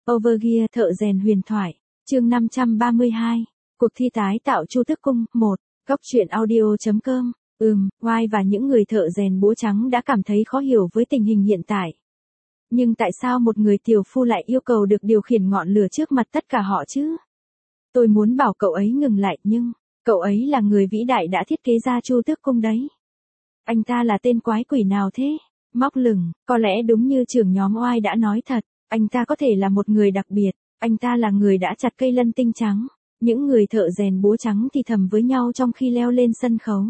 Overgear thợ rèn huyền thoại, chương 532, cuộc thi tái tạo Chu Tước Cung, 1, Góc truyện audio.com, Oai và những người thợ rèn búa trắng đã cảm thấy khó hiểu với tình hình hiện tại. Nhưng tại sao một người tiểu phu lại yêu cầu được điều khiển ngọn lửa trước mặt tất cả họ chứ? Tôi muốn bảo cậu ấy ngừng lại nhưng, cậu ấy là người vĩ đại đã thiết kế ra Chu Tước Cung đấy. Anh ta là tên quái quỷ nào thế? Móc lửng, có lẽ đúng như trưởng nhóm Oai đã nói thật. Anh ta có thể là một người đặc biệt, anh ta là người đã chặt cây lân tinh trắng. Những người thợ rèn búa trắng thì thầm với nhau trong khi leo lên sân khấu.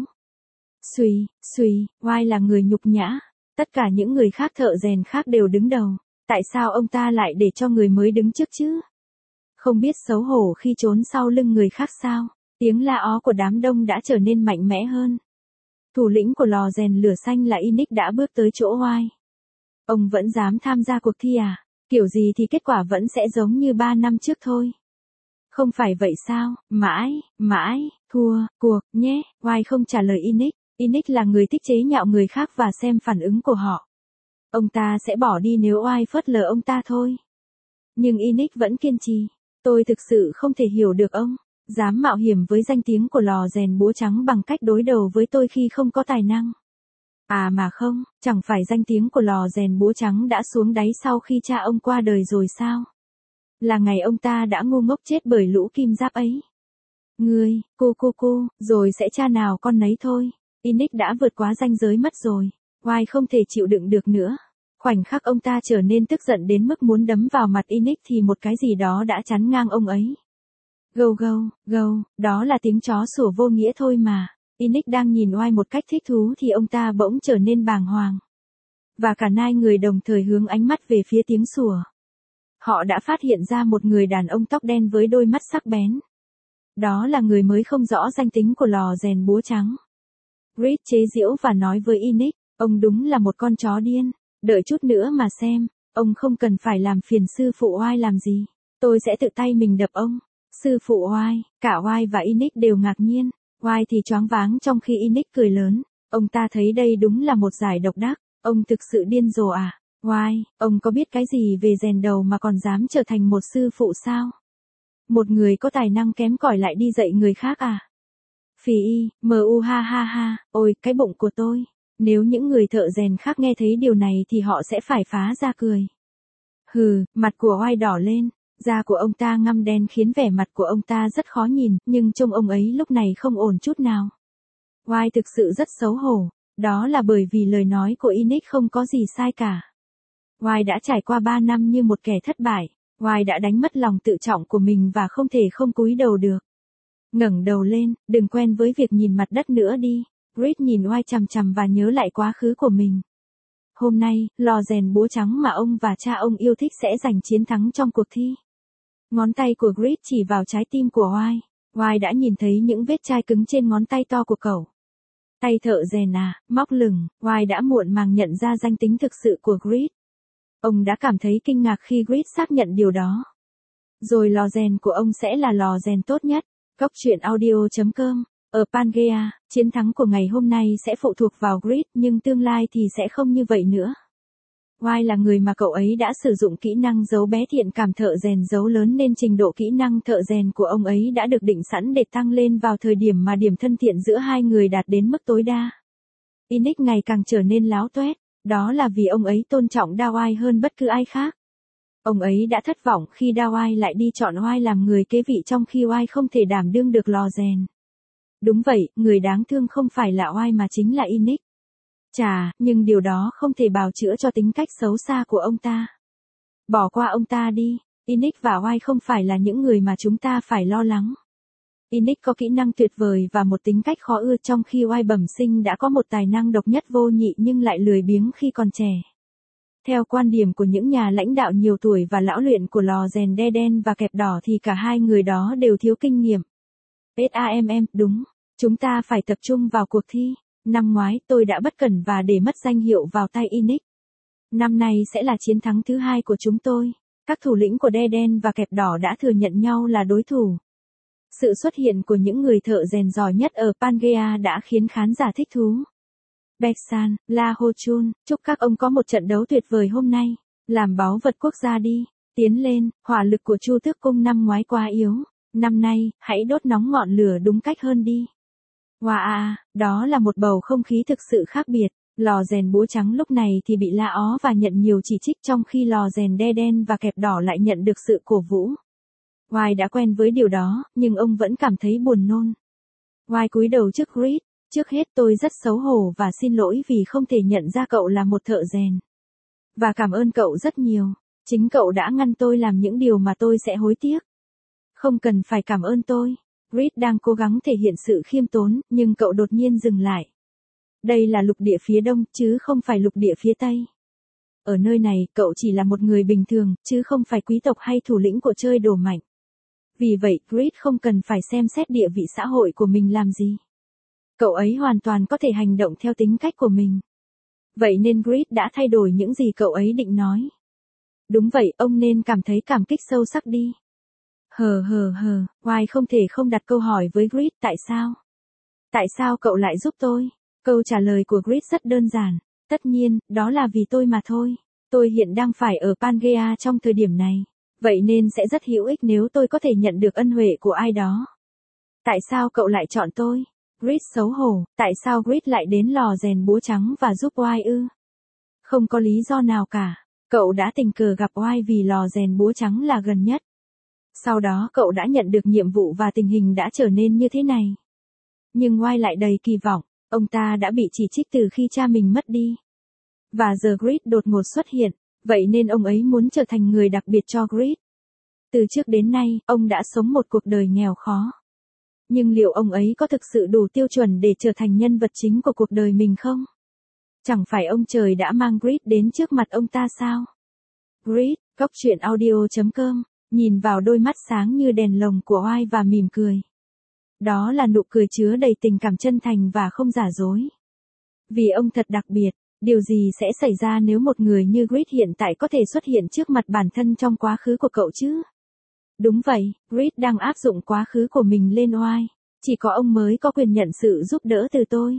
Suy, Oai là người nhục nhã. Tất cả những người khác thợ rèn khác đều đứng đầu. Tại sao ông ta lại để cho người mới đứng trước chứ? Không biết xấu hổ khi trốn sau lưng người khác sao? Tiếng la ó của đám đông đã trở nên mạnh mẽ hơn. Thủ lĩnh của lò rèn lửa xanh là Inic đã bước tới chỗ Oai. Ông vẫn dám tham gia cuộc thi à? Kiểu gì thì kết quả vẫn sẽ giống như 3 năm trước thôi. Không phải vậy sao? Mãi, thua, cuộc, nhé. Oai không trả lời Inic. Inic là người thích chế nhạo người khác và xem phản ứng của họ. Ông ta sẽ bỏ đi nếu Oai phớt lờ ông ta thôi. Nhưng Inic vẫn kiên trì. Tôi thực sự không thể hiểu được ông. Dám mạo hiểm với danh tiếng của lò rèn búa trắng bằng cách đối đầu với tôi khi không có tài năng. À mà không, chẳng phải danh tiếng của lò rèn búa trắng đã xuống đáy sau khi cha ông qua đời rồi sao? Là ngày ông ta đã ngu ngốc chết bởi lũ kim giáp ấy. Ngươi, cô, rồi sẽ cha nào con nấy thôi. Inic đã vượt quá ranh giới mất rồi. Oai không thể chịu đựng được nữa. Khoảnh khắc ông ta trở nên tức giận đến mức muốn đấm vào mặt Inic thì một cái gì đó đã chắn ngang ông ấy. Gâu, đó là tiếng chó sủa vô nghĩa thôi mà. Inic đang nhìn Oai một cách thích thú thì ông ta bỗng trở nên bàng hoàng. Và cả hai người đồng thời hướng ánh mắt về phía tiếng sủa. Họ đã phát hiện ra một người đàn ông tóc đen với đôi mắt sắc bén. Đó là người mới không rõ danh tính của lò rèn búa trắng. Reed chế giễu và nói với Inic, ông đúng là một con chó điên. Đợi chút nữa mà xem, ông không cần phải làm phiền sư phụ Oai làm gì. Tôi sẽ tự tay mình đập ông. Sư phụ Oai, cả Oai và Inic đều ngạc nhiên. Oai thì choáng váng trong khi Inic cười lớn. Ông ta thấy đây đúng là một giải độc đắc. Ông thực sự điên rồ à? Oai, ông có biết cái gì về rèn đầu mà còn dám trở thành một sư phụ sao? Một người có tài năng kém cỏi lại đi dạy người khác à? Phì ha, ôi cái bụng của tôi. Nếu những người thợ rèn khác nghe thấy điều này thì họ sẽ phải phá ra cười. Hừ, mặt của Oai đỏ lên. Da của ông ta ngăm đen khiến vẻ mặt của ông ta rất khó nhìn, nhưng trông ông ấy lúc này không ổn chút nào. Oai thực sự rất xấu hổ, đó là bởi vì lời nói của Inic không có gì sai cả. Oai đã trải qua 3 năm như một kẻ thất bại, Oai đã đánh mất lòng tự trọng của mình và không thể không cúi đầu được. Ngẩng đầu lên, đừng quen với việc nhìn mặt đất nữa đi. Reed nhìn Oai chằm chằm và nhớ lại quá khứ của mình. Hôm nay, lò rèn búa trắng mà ông và cha ông yêu thích sẽ giành chiến thắng trong cuộc thi. Ngón tay của Reed chỉ vào trái tim của Oai. Oai đã nhìn thấy những vết chai cứng trên ngón tay to của cậu. Tay thợ rèn à, móc lửng, Oai đã muộn màng nhận ra danh tính thực sự của Reed. Ông đã cảm thấy kinh ngạc khi Reed xác nhận điều đó. Rồi lò rèn của ông sẽ là lò rèn tốt nhất. Góc truyện audio.com. Ở Pangea, chiến thắng của ngày hôm nay sẽ phụ thuộc vào Reed nhưng tương lai thì sẽ không như vậy nữa. Oai là người mà cậu ấy đã sử dụng kỹ năng giấu bé thiện cảm thợ rèn giấu lớn nên trình độ kỹ năng thợ rèn của ông ấy đã được định sẵn để tăng lên vào thời điểm mà điểm thân thiện giữa hai người đạt đến mức tối đa. Inic ngày càng trở nên láo toét, đó là vì ông ấy tôn trọng Oai hơn bất cứ ai khác. Ông ấy đã thất vọng khi Oai lại đi chọn Oai làm người kế vị trong khi Oai không thể đảm đương được lò rèn. Đúng vậy, người đáng thương không phải là Oai mà chính là Inic. Chà, nhưng điều đó không thể bào chữa cho tính cách xấu xa của ông ta. Bỏ qua ông ta đi, Inic và Oai không phải là những người mà chúng ta phải lo lắng. Inic có kỹ năng tuyệt vời và một tính cách khó ưa trong khi Oai bẩm sinh đã có một tài năng độc nhất vô nhị nhưng lại lười biếng khi còn trẻ. Theo quan điểm của những nhà lãnh đạo nhiều tuổi và lão luyện của lò rèn đen và kẹp đỏ thì cả hai người đó đều thiếu kinh nghiệm. Đúng, chúng ta phải tập trung vào cuộc thi. Năm ngoái tôi đã bất cẩn và để mất danh hiệu vào tay Inic. Năm nay sẽ là chiến thắng thứ 2 của chúng tôi. Các thủ lĩnh của đen và kẹp đỏ đã thừa nhận nhau là đối thủ. Sự xuất hiện của những người thợ rèn giỏi nhất ở Pangea đã khiến khán giả thích thú. Beksan, La Ho Chun, chúc các ông có một trận đấu tuyệt vời hôm nay. Làm báu vật quốc gia đi. Tiến lên, hỏa lực của Chu Tước Cung năm ngoái quá yếu. Năm nay, hãy đốt nóng ngọn lửa đúng cách hơn đi. Wow, đó là một bầu không khí thực sự khác biệt. Lò rèn búa trắng lúc này thì bị la ó và nhận nhiều chỉ trích, trong khi lò rèn đe đen và kẹp đỏ lại nhận được sự cổ vũ. Why đã quen với điều đó, nhưng ông vẫn cảm thấy buồn nôn. Why cúi đầu trước Grid. Trước hết tôi rất xấu hổ và xin lỗi vì không thể nhận ra cậu là một thợ rèn. Và cảm ơn cậu rất nhiều. Chính cậu đã ngăn tôi làm những điều mà tôi sẽ hối tiếc. Không cần phải cảm ơn tôi. Grid đang cố gắng thể hiện sự khiêm tốn, nhưng cậu đột nhiên dừng lại. Đây là lục địa phía đông, chứ không phải lục địa phía tây. Ở nơi này, cậu chỉ là một người bình thường, chứ không phải quý tộc hay thủ lĩnh của chơi đồ mạnh. Vì vậy, Grid không cần phải xem xét địa vị xã hội của mình làm gì. Cậu ấy hoàn toàn có thể hành động theo tính cách của mình. Vậy nên Grid đã thay đổi những gì cậu ấy định nói. Đúng vậy, ông nên cảm thấy cảm kích sâu sắc đi. Why không thể không đặt câu hỏi với Grid, tại sao? Tại sao cậu lại giúp tôi? Câu trả lời của Grid rất đơn giản. Tất nhiên, đó là vì tôi mà thôi. Tôi hiện đang phải ở Pangea trong thời điểm này. Vậy nên sẽ rất hữu ích nếu tôi có thể nhận được ân huệ của ai đó. Tại sao cậu lại chọn tôi? Grid xấu hổ, tại sao Grid lại đến lò rèn búa trắng và giúp Why ư? Không có lý do nào cả. Cậu đã tình cờ gặp Why vì lò rèn búa trắng là gần nhất. Sau đó cậu đã nhận được nhiệm vụ và tình hình đã trở nên như thế này. Nhưng Why lại đầy kỳ vọng, ông ta đã bị chỉ trích từ khi cha mình mất đi. Và giờ Grid đột ngột xuất hiện, vậy nên ông ấy muốn trở thành người đặc biệt cho Grid. Từ trước đến nay, ông đã sống một cuộc đời nghèo khó. Nhưng liệu ông ấy có thực sự đủ tiêu chuẩn để trở thành nhân vật chính của cuộc đời mình không? Chẳng phải ông trời đã mang Grid đến trước mặt ông ta sao? Grid, coctruyện.audio.com, nhìn vào đôi mắt sáng như đèn lồng của Why và mỉm cười. Đó là nụ cười chứa đầy tình cảm chân thành và không giả dối. Vì ông thật đặc biệt, điều gì sẽ xảy ra nếu một người như Grid hiện tại có thể xuất hiện trước mặt bản thân trong quá khứ của cậu chứ? Đúng vậy, Grid đang áp dụng quá khứ của mình lên Why. Chỉ có ông mới có quyền nhận sự giúp đỡ từ tôi.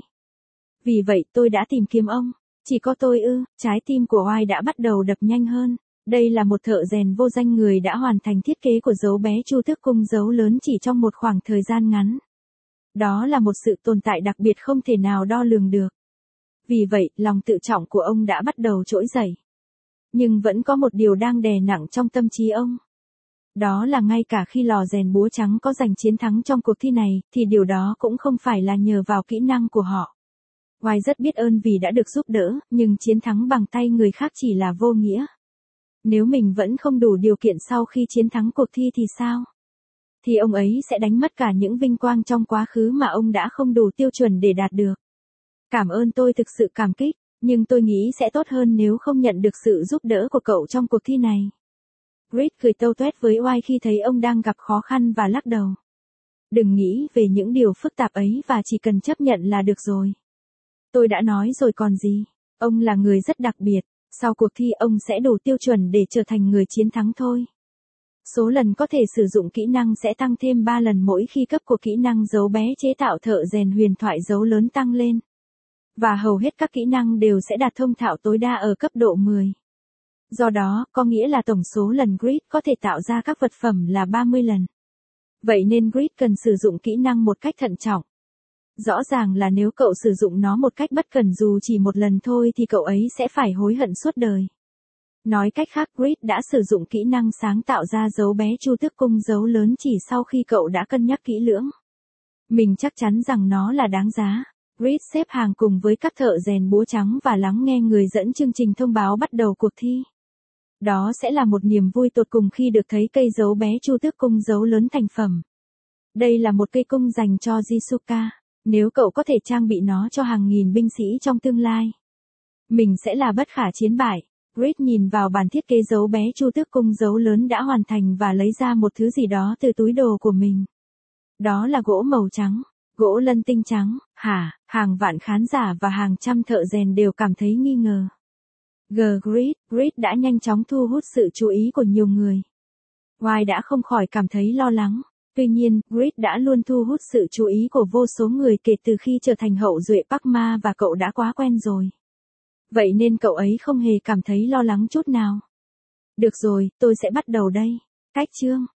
Vì vậy tôi đã tìm kiếm ông. Chỉ có tôi ư? Trái tim của Why đã bắt đầu đập nhanh hơn. Đây là một thợ rèn vô danh người đã hoàn thành thiết kế của dấu bé Chu Tước Cung dấu lớn chỉ trong một khoảng thời gian ngắn. Đó là một sự tồn tại đặc biệt không thể nào đo lường được. Vì vậy, lòng tự trọng của ông đã bắt đầu trỗi dậy. Nhưng vẫn có một điều đang đè nặng trong tâm trí ông. Đó là ngay cả khi lò rèn búa trắng có giành chiến thắng trong cuộc thi này, thì điều đó cũng không phải là nhờ vào kỹ năng của họ. Why rất biết ơn vì đã được giúp đỡ, nhưng chiến thắng bằng tay người khác chỉ là vô nghĩa. Nếu mình vẫn không đủ điều kiện sau khi chiến thắng cuộc thi thì sao? Thì ông ấy sẽ đánh mất cả những vinh quang trong quá khứ mà ông đã không đủ tiêu chuẩn để đạt được. Cảm ơn, tôi thực sự cảm kích, nhưng tôi nghĩ sẽ tốt hơn nếu không nhận được sự giúp đỡ của cậu trong cuộc thi này. Grid cười tâu tuét với Why khi thấy ông đang gặp khó khăn và lắc đầu. Đừng nghĩ về những điều phức tạp ấy và chỉ cần chấp nhận là được rồi. Tôi đã nói rồi còn gì, ông là người rất đặc biệt, sau cuộc thi ông sẽ đủ tiêu chuẩn để trở thành người chiến thắng thôi. Số lần có thể sử dụng kỹ năng sẽ tăng thêm 3 lần mỗi khi cấp của kỹ năng dấu bé chế tạo thợ rèn huyền thoại dấu lớn tăng lên. Và hầu hết các kỹ năng đều sẽ đạt thông thạo tối đa ở cấp độ 10. Do đó, có nghĩa là tổng số lần Grid có thể tạo ra các vật phẩm là 30 lần. Vậy nên Grid cần sử dụng kỹ năng một cách thận trọng. Rõ ràng là nếu cậu sử dụng nó một cách bất cẩn dù chỉ một lần thôi thì cậu ấy sẽ phải hối hận suốt đời. Nói cách khác, Grid đã sử dụng kỹ năng sáng tạo ra dấu bé Chu Tước Cung dấu lớn chỉ sau khi cậu đã cân nhắc kỹ lưỡng. Mình chắc chắn rằng nó là đáng giá. Grid xếp hàng cùng với các thợ rèn búa trắng và lắng nghe người dẫn chương trình thông báo bắt đầu cuộc thi. Đó sẽ là một niềm vui tột cùng khi được thấy cây dấu bé Chu Tước Cung dấu lớn thành phẩm. Đây là một cây cung dành cho Jisuka. Nếu cậu có thể trang bị nó cho hàng nghìn binh sĩ trong tương lai, mình sẽ là bất khả chiến bại. Grid nhìn vào bản thiết kế dấu bé Chu Tước Cung dấu lớn đã hoàn thành và lấy ra một thứ gì đó từ túi đồ của mình. Đó là gỗ màu trắng, gỗ lân tinh trắng. Hàng vạn khán giả và hàng trăm thợ rèn đều cảm thấy nghi ngờ. Grid đã nhanh chóng thu hút sự chú ý của nhiều người. Why đã không khỏi cảm thấy lo lắng. Tuy nhiên, Grid đã luôn thu hút sự chú ý của vô số người kể từ khi trở thành hậu duệ Park Ma và cậu đã quá quen rồi. Vậy nên cậu ấy không hề cảm thấy lo lắng chút nào. Được rồi, tôi sẽ bắt đầu đây. Cách chương